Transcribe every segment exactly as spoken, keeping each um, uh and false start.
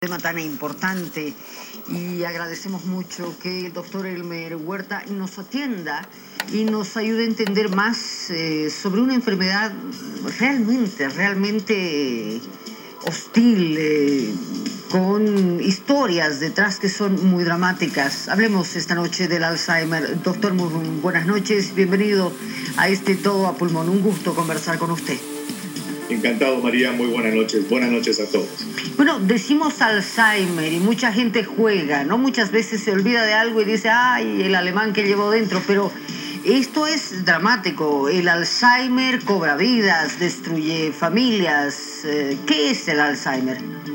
Tema tan importante y agradecemos mucho que el doctor Elmer Huerta nos atienda y nos ayude a entender más eh, sobre una enfermedad realmente, realmente hostil, eh, con historias detrás que son muy dramáticas. Hablemos esta noche del Alzheimer. Doctor, muy buenas noches, bienvenido a este Todo a Pulmón. Un gusto conversar con usted. Encantado, María, muy buenas noches. Buenas noches a todos. Bueno, decimos Alzheimer y mucha gente juega, ¿no? Muchas veces se olvida de algo y dice, ay, el alemán que llevo dentro, pero esto es dramático. El Alzheimer cobra vidas, destruye familias. ¿Qué es el Alzheimer?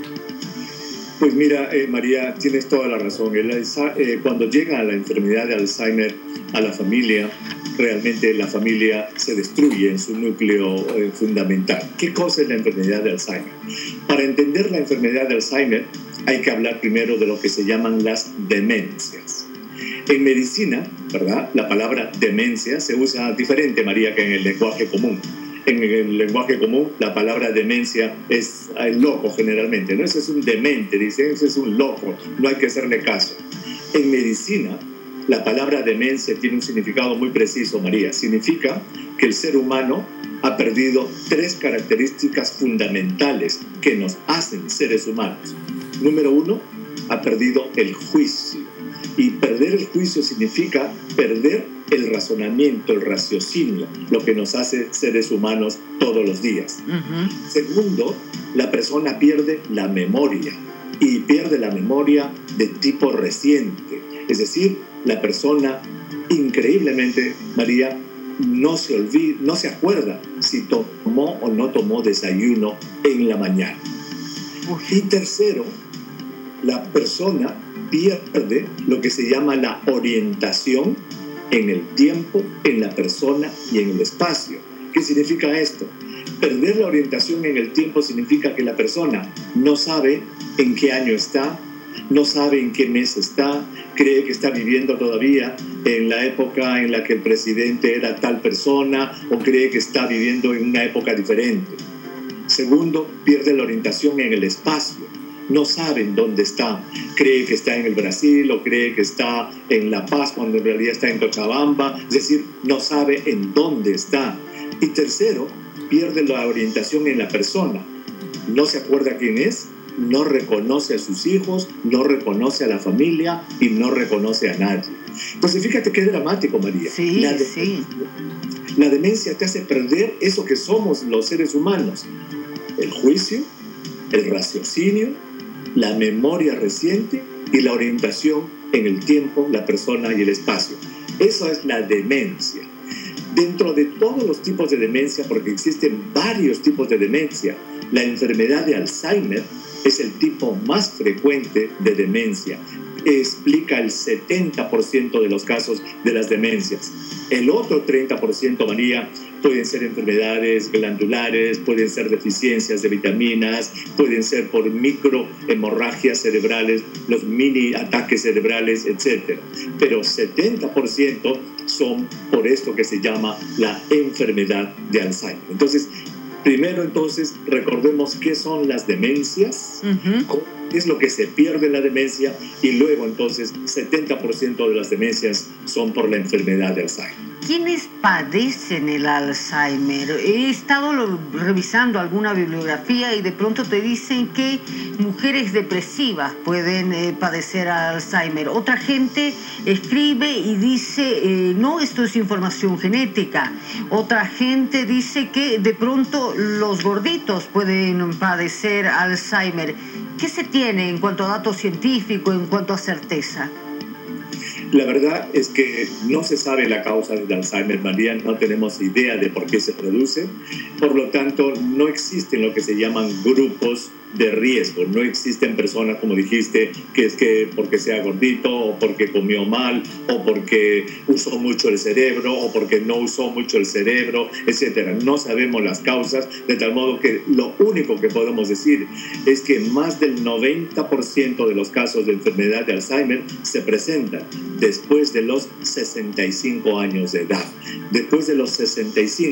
Pues mira, eh, María, tienes toda la razón. El, eh, cuando llega la enfermedad de Alzheimer a la familia, realmente la familia se destruye en su núcleo eh, fundamental. ¿Qué cosa es la enfermedad de Alzheimer? Para entender la enfermedad de Alzheimer hay que hablar primero de lo que se llaman las demencias. En medicina, ¿verdad?, la palabra demencia se usa diferente, María, que en el lenguaje común. En el lenguaje común, la palabra demencia es el loco generalmente, ¿no? Ese es un demente, dicen, ese es un loco, no hay que hacerle caso. En medicina, la palabra demencia tiene un significado muy preciso, María. Significa que el ser humano ha perdido tres características fundamentales que nos hacen seres humanos. Número uno, ha perdido el juicio. Y perder el juicio significa perder el razonamiento, el raciocinio, lo que nos hace seres humanos todos los días. Uh-huh. Segundo, la persona pierde la memoria. Y pierde la memoria de tipo reciente. Es decir, la persona, increíblemente, María, no se olvida, no se acuerda si tomó o no tomó desayuno en la mañana. Y tercero, la persona pierde lo que se llama la orientación en el tiempo, en la persona y en el espacio. ¿Qué significa esto? Perder la orientación en el tiempo significa que la persona no sabe en qué año está, no sabe en qué mes está, cree que está viviendo todavía en la época en la que el presidente era tal persona o cree que está viviendo en una época diferente. Segundo, pierde la orientación en el espacio. No sabe en dónde está. Cree que está en el Brasil o cree que está en La Paz cuando en realidad está en Cochabamba. Es decir, no sabe en dónde está. Y tercero, pierde la orientación en la persona. No se acuerda quién es, no reconoce a sus hijos, no reconoce a la familia y no reconoce a nadie. Entonces, fíjate qué dramático, María. Sí, la demencia, sí. La demencia te hace perder eso que somos los seres humanos. El juicio, el raciocinio, la memoria reciente y la orientación en el tiempo, la persona y el espacio. Eso es la demencia. Dentro de todos los tipos de demencia, porque existen varios tipos de demencia, la enfermedad de Alzheimer es el tipo más frecuente de demencia. Explica el setenta por ciento de los casos de las demencias. El otro treinta por ciento, María, pueden ser enfermedades glandulares, pueden ser deficiencias de vitaminas, pueden ser por microhemorragias cerebrales, los mini ataques cerebrales, etcétera. Pero setenta por ciento son por esto que se llama la enfermedad de Alzheimer. Entonces, primero, entonces, recordemos qué son las demencias, uh-huh. qué es lo que se pierde en la demencia, y luego, entonces, setenta por ciento de las demencias son por la enfermedad de Alzheimer. ¿Quiénes padecen el Alzheimer? He estado lo, revisando alguna bibliografía y de pronto te dicen que mujeres depresivas pueden eh, padecer Alzheimer. Otra gente escribe y dice, eh, no, esto es información genética. Otra gente dice que de pronto los gorditos pueden padecer Alzheimer. ¿Qué se tiene en cuanto a datos científicos, en cuanto a certeza? La verdad es que no se sabe la causa del Alzheimer, María, no tenemos idea de por qué se produce, por lo tanto no existen lo que se llaman grupos de riesgo, no existen personas, como dijiste, que es que porque sea gordito o porque comió mal o porque usó mucho el cerebro o porque no usó mucho el cerebro, etcétera. No sabemos las causas, de tal modo que lo único que podemos decir es que más del noventa por ciento de los casos de enfermedad de Alzheimer se presentan después de los sesenta y cinco años de edad. Después de los sesenta y cinco,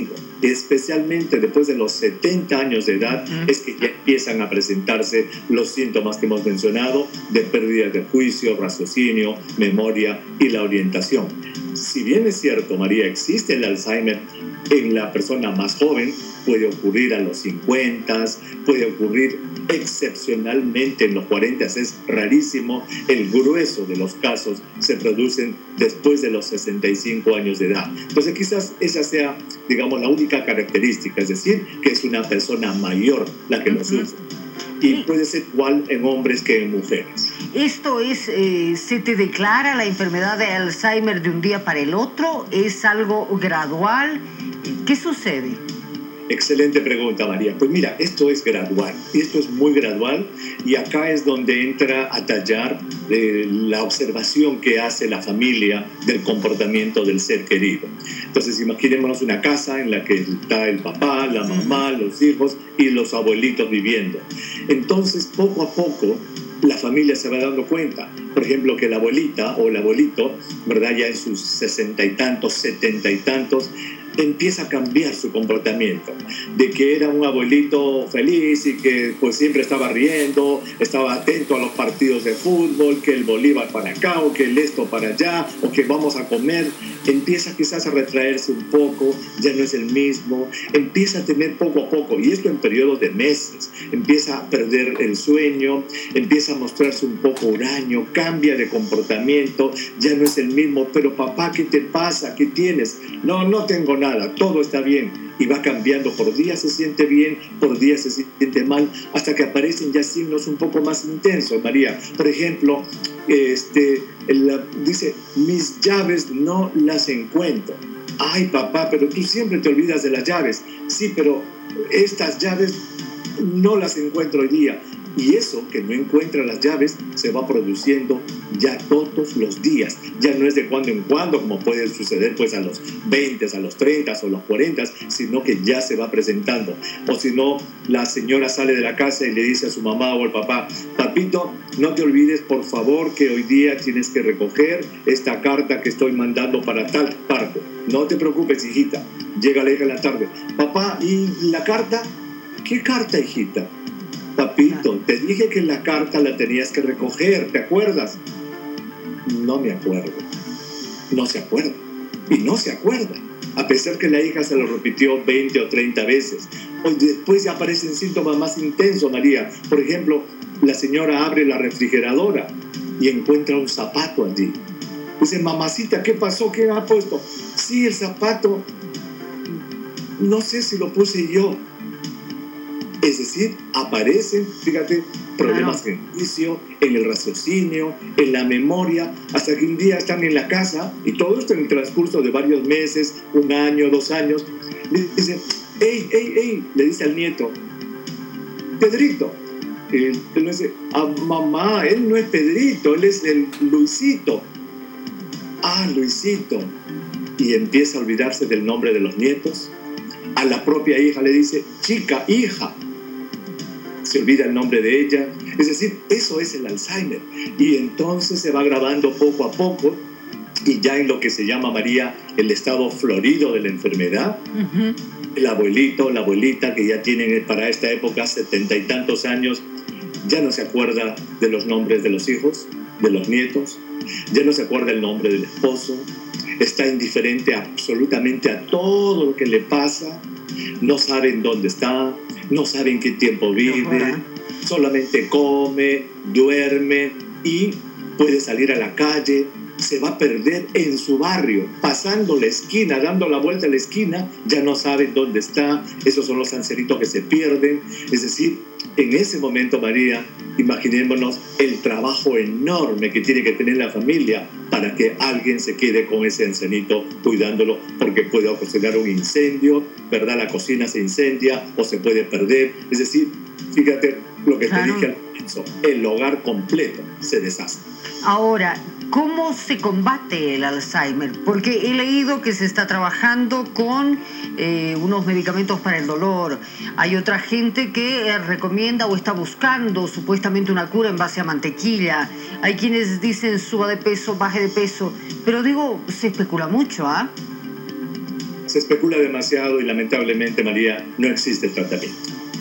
especialmente después de los setenta años de edad, uh-huh. es que ya empiezan a presentarse los síntomas que hemos mencionado de pérdida de juicio, raciocinio, memoria y la orientación. Si bien es cierto, María, existe el Alzheimer en la persona más joven, puede ocurrir a los cincuenta, puede ocurrir excepcionalmente en los cuarenta, es rarísimo. El grueso de los casos se producen después de los sesenta y cinco años de edad. Entonces quizás esa sea, digamos, la única característica, es decir, que es una persona mayor la que lo sufre. Y puede ser igual en hombres que en mujeres. ¿Esto es, eh, se te declara la enfermedad de Alzheimer de un día para el otro? ¿Es algo gradual? ¿Qué sucede? Excelente pregunta, María. Pues mira, esto es gradual, y esto es muy gradual, y acá es donde entra a tallar eh, la observación que hace la familia del comportamiento del ser querido. Entonces, imaginémonos una casa en la que está el papá, la mamá, los hijos y los abuelitos viviendo. Entonces, poco a poco, la familia se va dando cuenta, por ejemplo, que la abuelita o el abuelito, ¿verdad?, ya en sus sesenta y tantos, setenta y tantos, empieza a cambiar su comportamiento, de que era un abuelito feliz y que pues siempre estaba riendo, estaba atento a los partidos de fútbol, que el Bolívar para acá o que el esto para allá o que vamos a comer, empieza quizás a retraerse un poco, ya no es el mismo, empieza a tener poco a poco, y esto en periodos de meses, empieza a perder el sueño, empieza a mostrarse un poco huraño, cambia de comportamiento, ya no es el mismo. Pero papá, ¿qué te pasa? ¿Qué tienes? No, no tengo nada, todo está bien. Y va cambiando, por días se siente bien, por días se siente mal, hasta que aparecen ya signos un poco más intensos, María. Por ejemplo, este, el, dice, mis llaves no las encuentro. Ay, papá, pero tú siempre te olvidas de las llaves. Sí, pero estas llaves no las encuentro hoy día. Y eso, que no encuentra las llaves, se va produciendo ya todos los días. Ya no es de cuando en cuando, como puede suceder pues a los veinte, a los treinta o los cuarenta, sino que ya se va presentando. O si no, la señora sale de la casa y le dice a su mamá o al papá, papito, no te olvides por favor que hoy día tienes que recoger esta carta que estoy mandando para tal parte. No te preocupes, hijita. Llega la hija en la tarde. Papá, ¿y la carta? ¿Qué carta, hijita? Papito, te dije que la carta la tenías que recoger, ¿te acuerdas? No me acuerdo. No se acuerda. Y no se acuerda. A pesar que la hija se lo repitió veinte o treinta veces. Pues después ya aparecen síntomas más intensos, María. Por ejemplo, la señora abre la refrigeradora y encuentra un zapato allí. Dice, mamacita, ¿qué pasó? ¿Qué ha puesto? Sí, el zapato, no sé si lo puse yo. Es decir, aparecen, fíjate, problemas en el juicio, en el raciocinio, en la memoria, hasta que un día están en la casa, y todo esto en el transcurso de varios meses, un año, dos años, le dicen, ¡ey, ey, ey! Le dice al nieto, Pedrito. Él, él dice, ah, mamá, él no es Pedrito, él es el Luisito. Ah, Luisito. Y empieza a olvidarse del nombre de los nietos. A la propia hija le dice, chica, hija. Se olvida el nombre de ella. Es decir, eso es el Alzheimer. Y entonces se va agravando poco a poco, y ya en lo que se llama, María, el estado florido de la enfermedad, uh-huh. el abuelito, la abuelita, que ya tienen para esta época setenta y tantos años, ya no se acuerda de los nombres de los hijos, de los nietos, ya no se acuerda el nombre del esposo, está indiferente absolutamente a todo lo que le pasa, no saben dónde está, no saben qué tiempo vive, solamente come, duerme y puede salir a la calle, se va a perder en su barrio, pasando la esquina, dando la vuelta a la esquina, ya no saben dónde está. Esos son los ancianitos que se pierden. Es decir, en ese momento, María, imaginémonos el trabajo enorme que tiene que tener la familia para que alguien se quede con ese ancianito cuidándolo, porque puede ocasionar un incendio, ¿verdad? La cocina se incendia o se puede perder. Es decir, fíjate lo que claro. te dije al comienzo, el hogar completo se deshace. Ahora, ¿cómo se combate el Alzheimer? Porque he leído que se está trabajando con eh, unos medicamentos para el dolor. Hay otra gente que eh, recomienda o está buscando supuestamente una cura en base a mantequilla. Hay quienes dicen suba de peso, baje de peso. Pero digo, se especula mucho, ¿ah? ¿eh? se especula demasiado y lamentablemente, María, no existe tratamiento.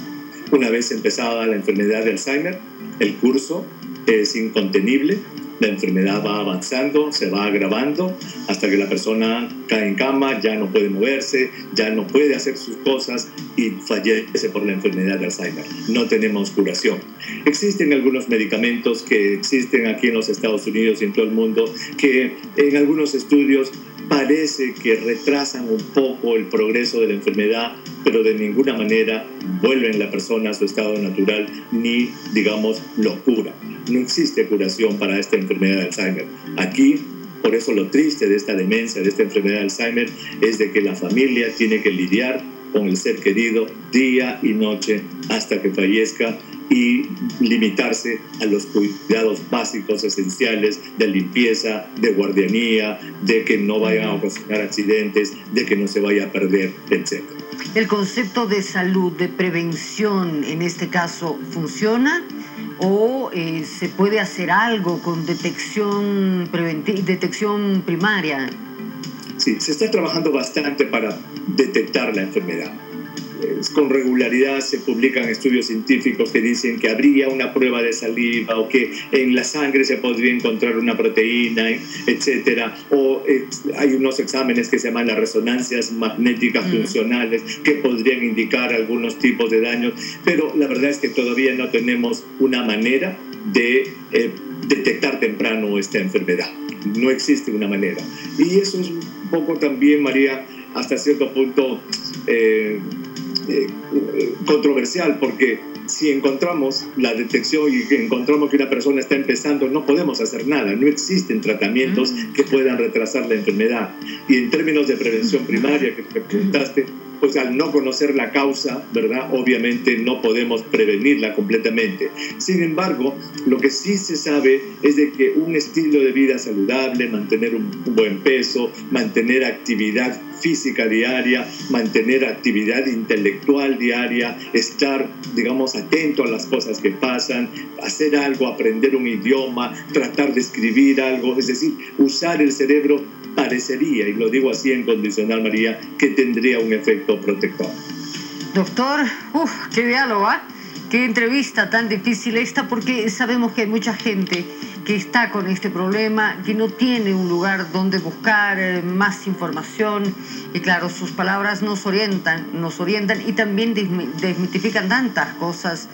Una vez empezada la enfermedad de Alzheimer, el curso es incontenible, la enfermedad va avanzando, se va agravando hasta que la persona cae en cama, ya no puede moverse, ya no puede hacer sus cosas y fallece por la enfermedad de Alzheimer. No tenemos curación. Existen algunos medicamentos que existen aquí en los Estados Unidos y en todo el mundo que en algunos estudios parece que retrasan un poco el progreso de la enfermedad, pero de ninguna manera vuelven la persona a su estado natural ni, digamos, lo cura. No existe curación para esta enfermedad de Alzheimer. Aquí, por eso lo triste de esta demencia, de esta enfermedad de Alzheimer, es de que la familia tiene que lidiar con el ser querido día y noche hasta que fallezca y limitarse a los cuidados básicos esenciales de limpieza, de guardianía, de que no vayan a ocasionar accidentes, de que no se vaya a perder, etcétera. ¿El concepto de salud, de prevención, en este caso, funciona? ¿O eh, se puede hacer algo con detección, detección primaria? Sí, se está trabajando bastante para detectar la enfermedad. Con regularidad se publican estudios científicos que dicen que habría una prueba de saliva o que en la sangre se podría encontrar una proteína, etcétera. O eh, hay unos exámenes que se llaman las resonancias magnéticas funcionales que podrían indicar algunos tipos de daños, pero la verdad es que todavía no tenemos una manera de eh, detectar temprano esta enfermedad. No existe una manera. Y eso es un poco también, María, hasta cierto punto Eh, Eh, controversial, porque si encontramos la detección y que encontramos que una persona está empezando, no podemos hacer nada, no existen tratamientos que puedan retrasar la enfermedad. Y en términos de prevención primaria que te preguntaste, pues al no conocer la causa, ¿verdad? Obviamente no podemos prevenirla completamente. Sin embargo, lo que sí se sabe es de que un estilo de vida saludable, mantener un buen peso, mantener actividad física diaria, mantener actividad intelectual diaria, estar, digamos, atento a las cosas que pasan, hacer algo, aprender un idioma, tratar de escribir algo, es decir, usar el cerebro parecería, y lo digo así en condicional, María, que tendría un efecto protector. Doctor, uf, qué diálogo, ¿eh? Qué entrevista tan difícil esta, porque sabemos que hay mucha gente que está con este problema, que no tiene un lugar donde buscar eh, más información, y claro, sus palabras nos orientan, nos orientan y también desmitifican tantas cosas,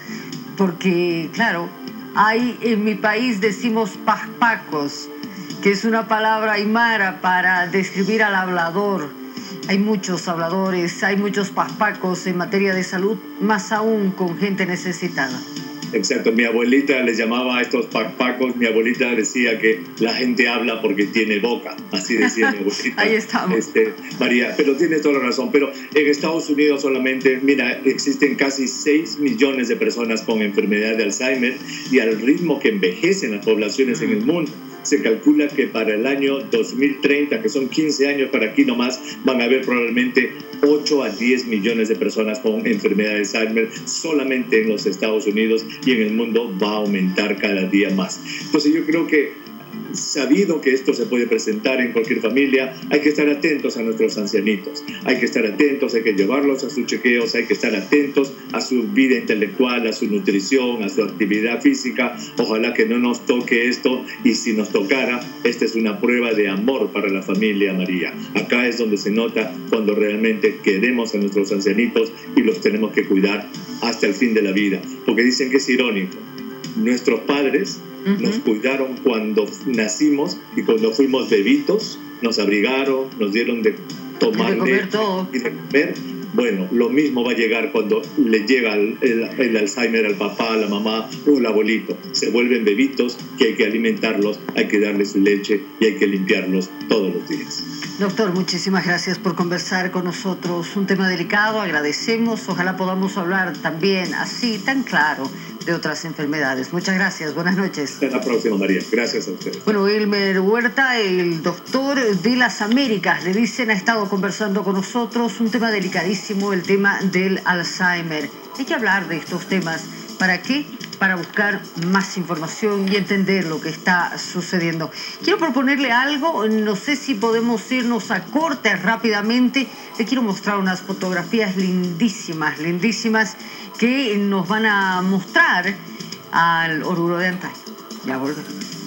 porque claro, hay, en mi país decimos paspacos, que es una palabra aymara para describir al hablador. Hay muchos habladores, hay muchos paspacos en materia de salud, más aún con gente necesitada. Exacto, mi abuelita les llamaba a estos paspacos, mi abuelita decía que la gente habla porque tiene boca, así decía mi abuelita. Ahí estamos. Este, María, pero tienes toda la razón, pero en Estados Unidos solamente, mira, existen casi seis millones de personas con enfermedad de Alzheimer y al ritmo que envejecen las poblaciones mm. en el mundo, se calcula que para el año dos mil treinta, que son quince años para aquí nomás, van a haber probablemente ocho a diez millones de personas con enfermedad de Alzheimer solamente en los Estados Unidos, y en el mundo va a aumentar cada día más. Entonces yo creo que, sabido que esto se puede presentar en cualquier familia, hay que estar atentos a nuestros ancianitos, hay que estar atentos, hay que llevarlos a sus chequeos, hay que estar atentos a su vida intelectual, a su nutrición, a su actividad física. Ojalá que no nos toque esto, y si nos tocara, esta es una prueba de amor para la familia, María. Acá es donde se nota cuando realmente queremos a nuestros ancianitos y los tenemos que cuidar hasta el fin de la vida, porque dicen que es irónico. Nuestros padres uh-huh. nos cuidaron cuando nacimos y cuando fuimos bebitos, nos abrigaron, nos dieron de tomar, de comer todo. Y de comer. Bueno, lo mismo va a llegar cuando le llega el, el, el Alzheimer al papá, a la mamá o al abuelito. Se vuelven bebitos que hay que alimentarlos, hay que darles su leche y hay que limpiarlos todos los días. Doctor, muchísimas gracias por conversar con nosotros. Un tema delicado, agradecemos. Ojalá podamos hablar también así, tan claro, de otras enfermedades. Muchas gracias, buenas noches. Hasta la próxima, María. Gracias a ustedes. Bueno, Elmer Huerta, el doctor de las Américas, le dicen, ha estado conversando con nosotros un tema delicadísimo, el tema del Alzheimer. Hay que hablar de estos temas. ¿Para qué? para buscar más información y entender lo que está sucediendo. Quiero proponerle algo, no sé si podemos irnos a corte rápidamente. Le quiero mostrar unas fotografías lindísimas, lindísimas, que nos van a mostrar al Oruro de antaño. Ya volvemos.